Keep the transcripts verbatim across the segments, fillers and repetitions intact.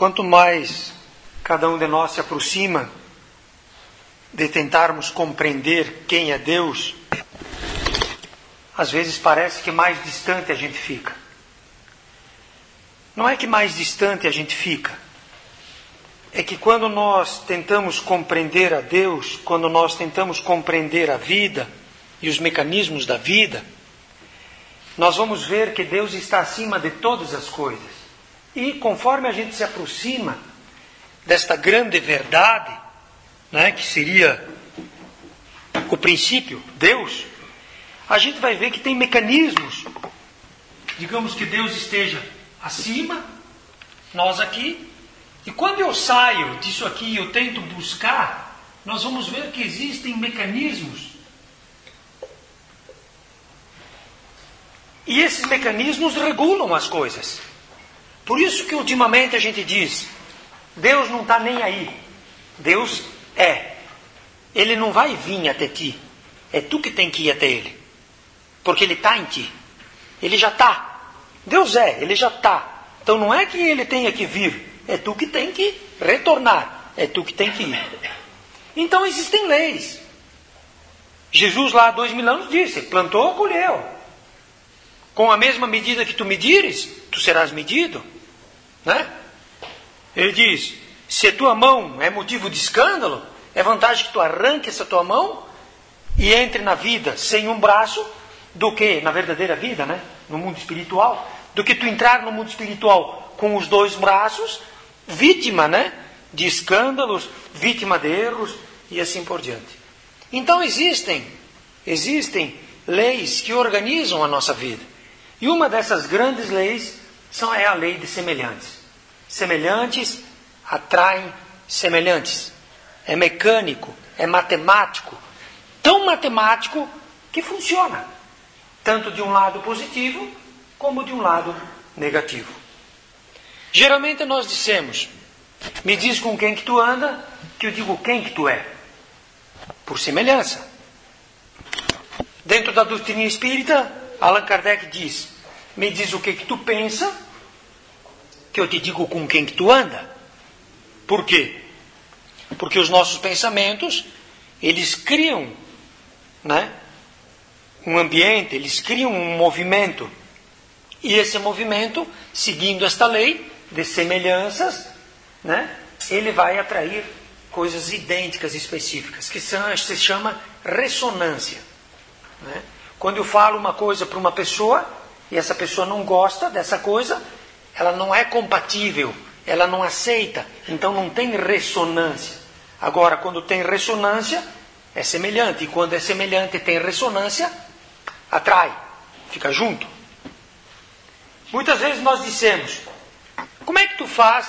quanto mais cada um de nós se aproxima de tentarmos compreender quem é Deus, às vezes parece que mais distante a gente fica. Não é que mais distante a gente fica, é que quando nós tentamos compreender a Deus, quando nós tentamos compreender a vida e os mecanismos da vida, nós vamos ver que Deus está acima de todas as coisas. E conforme a gente se aproxima desta grande verdade, né, que seria o princípio, Deus, a gente vai ver que tem mecanismos. Digamos que Deus esteja acima, nós aqui, e quando eu saio disso aqui e eu tento buscar, nós vamos ver que existem mecanismos. E esses mecanismos regulam as coisas. Por isso que ultimamente a gente diz, Deus não está nem aí. Deus é. Ele não vai vir até ti. É tu que tem que ir até Ele. Porque Ele está em ti. Ele já está. Deus é, Ele já está. Então não é que Ele tenha que vir. É tu que tem que retornar. É tu que tem que ir. Então existem leis. Jesus lá há dois mil anos disse, plantou, colheu. Com a mesma medida que tu medires, tu serás medido. Né? Ele diz, se a tua mão é motivo de escândalo, é vantagem que tu arranque essa tua mão e entre na vida sem um braço, do que na verdadeira vida, né? No mundo espiritual, do que tu entrar no mundo espiritual com os dois braços, vítima, né? De escândalos, vítima de erros e assim por diante. Então existem, existem leis que organizam a nossa vida. E uma dessas grandes leis são, é a lei de semelhantes. Semelhantes atraem semelhantes. É mecânico, é matemático. Tão matemático que funciona. Tanto de um lado positivo, como de um lado negativo. Geralmente nós dissemos, me diz com quem que tu anda, que eu digo quem que tu é. Por semelhança. Dentro da doutrina espírita, Allan Kardec diz, me diz o que que tu pensa, que eu te digo com quem que tu anda. Por quê? Porque os nossos pensamentos, eles criam, né, um ambiente, eles criam um movimento. E esse movimento, seguindo esta lei de semelhanças, né, ele vai atrair coisas idênticas específicas, que são, se chama ressonância. Né? Quando eu falo uma coisa para uma pessoa, e essa pessoa não gosta dessa coisa, ela não é compatível, ela não aceita, então não tem ressonância. Agora, quando tem ressonância, é semelhante, e quando é semelhante e tem ressonância, atrai, fica junto. Muitas vezes nós dissemos, como é que tu faz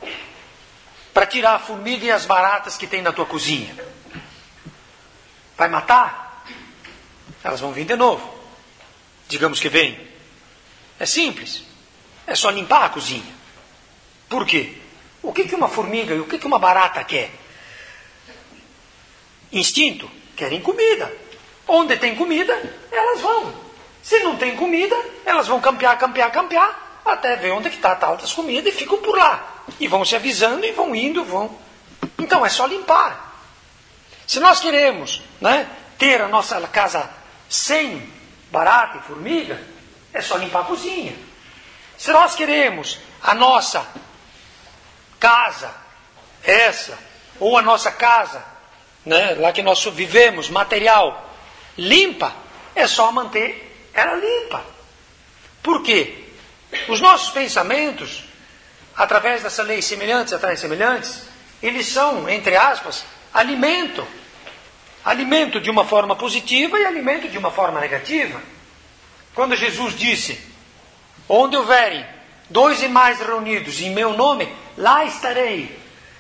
para tirar a formiga e as baratas que tem na tua cozinha? Vai matar? Elas vão vir de novo. Digamos que vem. É simples. É só limpar a cozinha. Por quê? O que que uma formiga e o que que uma barata quer? Instinto. Querem comida. Onde tem comida, elas vão. Se não tem comida, elas vão campear, campear, campear, até ver onde está a tal das comidas e ficam por lá. E vão se avisando e vão indo, vão. Então é só limpar. Se nós queremos, né, ter a nossa casa sem barata e formiga, é só limpar a cozinha. Se nós queremos a nossa casa, essa, ou a nossa casa, né, lá que nós vivemos, material, limpa, é só manter ela limpa. Por quê? Os nossos pensamentos, através dessa lei semelhantes atraem semelhantes, eles são, entre aspas, alimento. Alimento de uma forma positiva e alimento de uma forma negativa. Quando Jesus disse, onde houverem dois e mais reunidos em meu nome, lá estarei.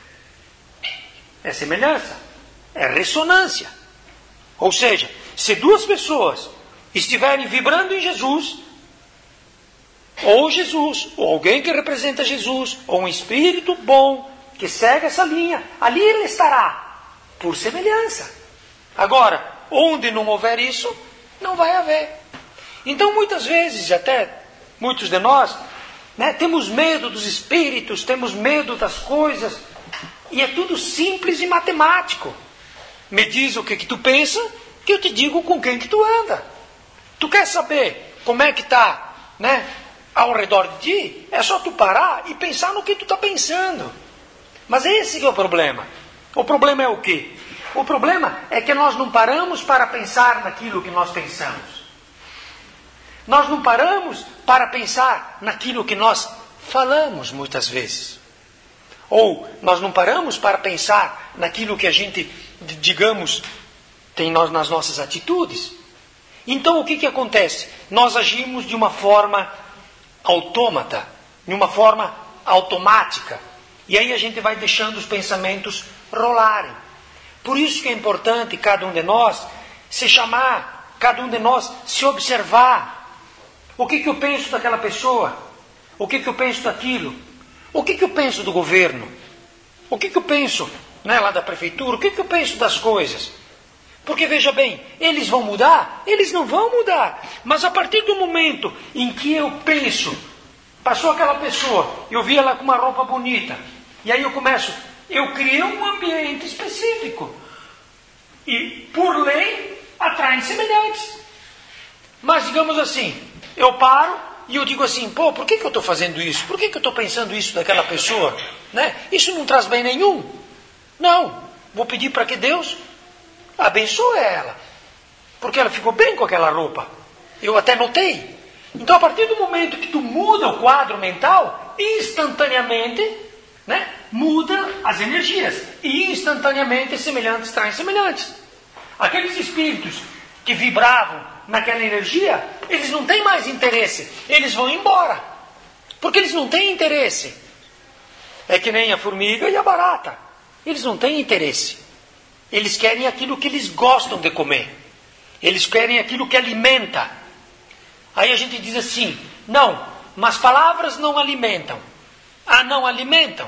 É semelhança, é ressonância. Ou seja, se duas pessoas estiverem vibrando em Jesus, ou Jesus, ou alguém que representa Jesus, ou um espírito bom que segue essa linha, ali ele estará, por semelhança. Agora, onde não houver isso, não vai haver. Então, muitas vezes, até muitos de nós, né? Temos medo dos espíritos, temos medo das coisas, e é tudo simples e matemático. Me diz o que, que tu pensa, que eu te digo com quem que tu anda. Tu quer saber como é que está, né, ao redor de ti? É só tu parar e pensar no que tu está pensando. Mas esse que é o problema. O problema é o quê? O problema é que nós não paramos para pensar naquilo que nós pensamos. Nós não paramos para pensar naquilo que nós falamos muitas vezes. Ou nós não paramos para pensar naquilo que a gente, digamos, tem nós nas nossas atitudes. Então o que, que acontece? Nós agimos de uma forma autômata, de uma forma automática. E aí a gente vai deixando os pensamentos rolarem. Por isso que é importante cada um de nós se chamar, cada um de nós se observar. O que, que eu penso daquela pessoa? O que, que eu penso daquilo? O que, que eu penso do governo? O que, que eu penso, né, lá da prefeitura? O que, que eu penso das coisas? Porque veja bem, eles vão mudar? Eles não vão mudar. Mas a partir do momento em que eu penso, passou aquela pessoa, eu vi ela com uma roupa bonita, e aí eu começo, eu crio um ambiente específico. E, por lei, atraem semelhantes. Mas, digamos assim, eu paro e eu digo assim, pô, por que, que eu estou fazendo isso? Por que, que eu estou pensando isso daquela pessoa? Né? Isso não traz bem nenhum. Não, vou pedir para que Deus abençoe ela. Porque ela ficou bem com aquela roupa. Eu até notei. Então, a partir do momento que tu muda o quadro mental, instantaneamente, né, muda as energias. E instantaneamente semelhantes traem semelhantes. Aqueles espíritos que vibravam naquela energia, eles não têm mais interesse. Eles vão embora. Porque eles não têm interesse. É que nem a formiga e a barata. Eles não têm interesse. Eles querem aquilo que eles gostam de comer. Eles querem aquilo que alimenta. Aí a gente diz assim, não, mas palavras não alimentam. Ah, não alimentam?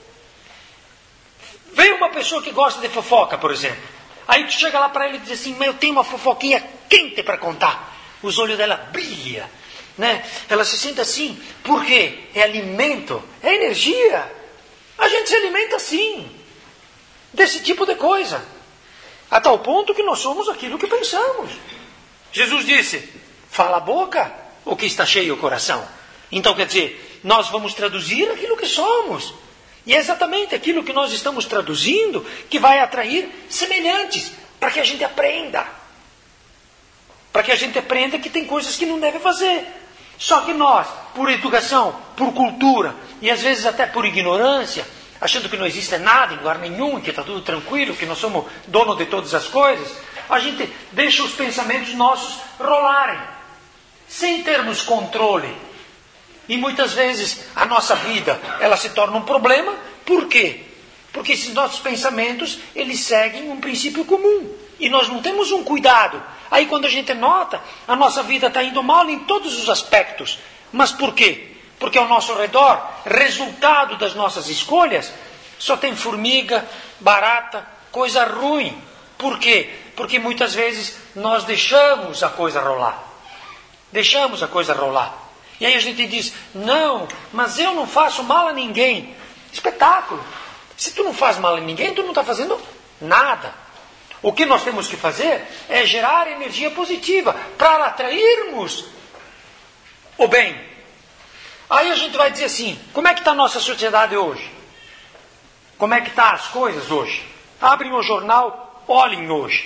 Vem uma pessoa que gosta de fofoca, por exemplo. Aí tu chega lá para ele e diz assim, mas eu tenho uma fofoquinha quente para contar. Os olhos dela brilham, né? Ela se sente assim, por quê? É alimento, é energia. A gente se alimenta assim, desse tipo de coisa. A tal ponto que nós somos aquilo que pensamos. Jesus disse, fala a boca, o que está cheio o coração. Então quer dizer, nós vamos traduzir aquilo que somos. E é exatamente aquilo que nós estamos traduzindo que vai atrair semelhantes, para que a gente aprenda. Para que a gente aprenda que tem coisas que não deve fazer. Só que nós, por educação, por cultura, e às vezes até por ignorância, achando que não existe nada em lugar nenhum, que está tudo tranquilo, que nós somos dono de todas as coisas, a gente deixa os pensamentos nossos rolarem, sem termos controle. E muitas vezes a nossa vida, ela se torna um problema. Por quê? Porque esses nossos pensamentos, eles seguem um princípio comum. E nós não temos um cuidado. Aí quando a gente nota, a nossa vida está indo mal em todos os aspectos. Mas por quê? Porque ao nosso redor, resultado das nossas escolhas, só tem formiga, barata, coisa ruim. Por quê? Porque muitas vezes nós deixamos a coisa rolar. Deixamos a coisa rolar. E aí a gente diz, não, mas eu não faço mal a ninguém. Espetáculo. Se tu não faz mal a ninguém, tu não está fazendo nada. O que nós temos que fazer é gerar energia positiva para atrairmos o bem. Aí a gente vai dizer assim, como é que está a nossa sociedade hoje? Como é que estão as coisas hoje? Abrem o jornal, olhem hoje.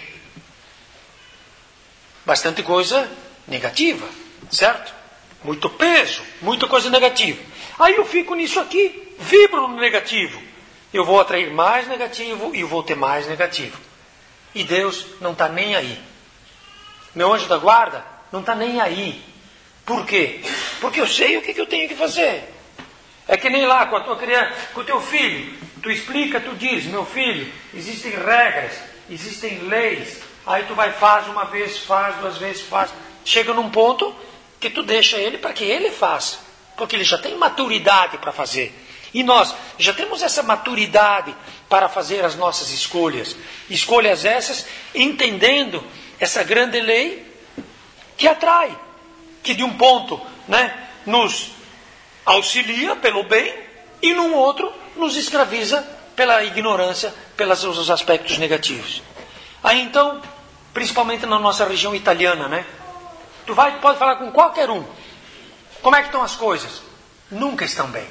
Bastante coisa negativa, certo? Muito peso, muita coisa negativa. Aí eu fico nisso aqui, vibro no negativo. Eu vou atrair mais negativo e vou ter mais negativo. E Deus não está nem aí. Meu anjo da guarda não está nem aí. Por quê? Porque eu sei o que, que eu tenho que fazer. É que nem lá com a tua criança, com o teu filho. Tu explica, tu diz, meu filho, existem regras, existem leis. Aí tu vai, faz uma vez, faz duas vezes, faz. Chega num ponto que tu deixa ele para que ele faça. Porque ele já tem maturidade para fazer. E nós já temos essa maturidade para fazer as nossas escolhas. Escolhas essas, entendendo essa grande lei que atrai. Que de um ponto, né, nos auxilia pelo bem e num outro nos escraviza pela ignorância, pelos os aspectos negativos. Aí então, principalmente na nossa região italiana, né? Tu vai, pode falar com qualquer um. Como é que estão as coisas? Nunca estão bem.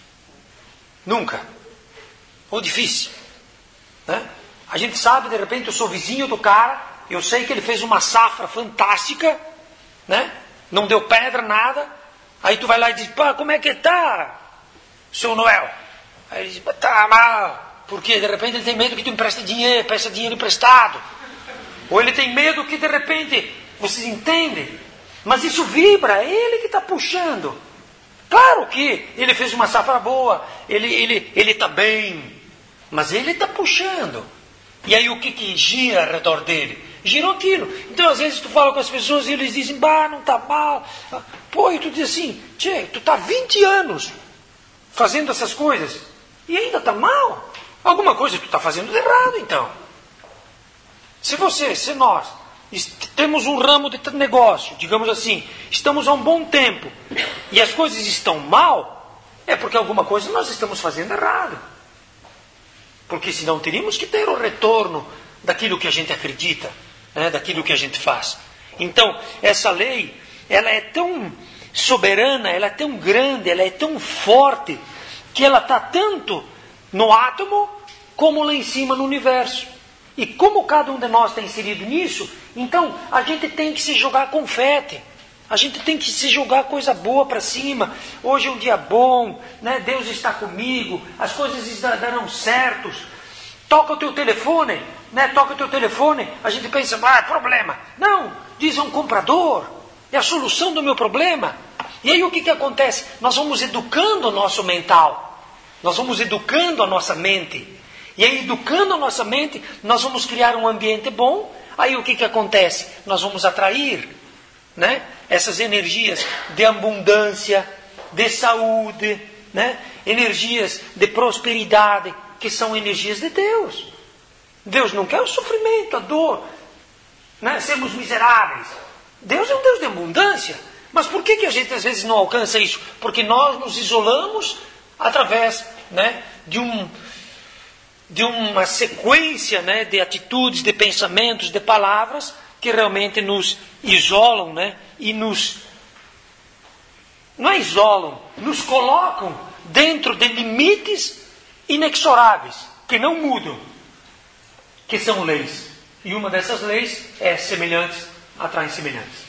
Nunca. Ou difícil. Né? A gente sabe, de repente, eu sou vizinho do cara, eu sei que ele fez uma safra fantástica, né? Não deu pedra, nada. Aí tu vai lá e diz, pá, como é que tá, seu Noel? Aí ele diz, tá mal. Porque de repente ele tem medo que tu empreste dinheiro, peça dinheiro emprestado. Ou ele tem medo que de repente, vocês entendem? Mas isso vibra, é ele que está puxando. Claro que ele fez uma safra boa, ele ele ele está bem, mas ele está puxando. E aí o que, que gira ao redor dele? Gira aquilo. Então às vezes tu fala com as pessoas e eles dizem, bah, não está mal. Pô, e tu diz assim, tchê, tu está vinte anos fazendo essas coisas e ainda está mal? Alguma coisa tu está fazendo de errado então. Se você, se nós temos um ramo de negócio, digamos assim, estamos há um bom tempo e as coisas estão mal, é porque alguma coisa nós estamos fazendo errado. Porque senão teríamos que ter o retorno daquilo que a gente acredita, né, daquilo que a gente faz. Então, essa lei, ela é tão soberana, ela é tão grande, ela é tão forte, que ela está tanto no átomo como lá em cima no universo. E como cada um de nós está inserido nisso, então a gente tem que se jogar confete. A gente tem que se jogar coisa boa para cima. Hoje é um dia bom, né? Deus está comigo, as coisas darão certos. Toca o teu telefone, né? Toca o teu telefone, a gente pensa, ah, é problema. Não, diz a um comprador, é a solução do meu problema. E aí o que, que acontece? Nós vamos educando o nosso mental, nós vamos educando a nossa mente. E aí, educando a nossa mente, nós vamos criar um ambiente bom. Aí o que, que acontece? Nós vamos atrair, né, essas energias de abundância, de saúde, né, energias de prosperidade, que são energias de Deus. Deus não quer o sofrimento, a dor, né, sermos miseráveis. Deus é um Deus de abundância. Mas por que, que a gente às vezes não alcança isso? Porque nós nos isolamos através, né, de um... de uma sequência, né, de atitudes, de pensamentos, de palavras que realmente nos isolam, né, e nos, não isolam, nos colocam dentro de limites inexoráveis, que não mudam, que são leis. E uma dessas leis é semelhantes atraem semelhantes.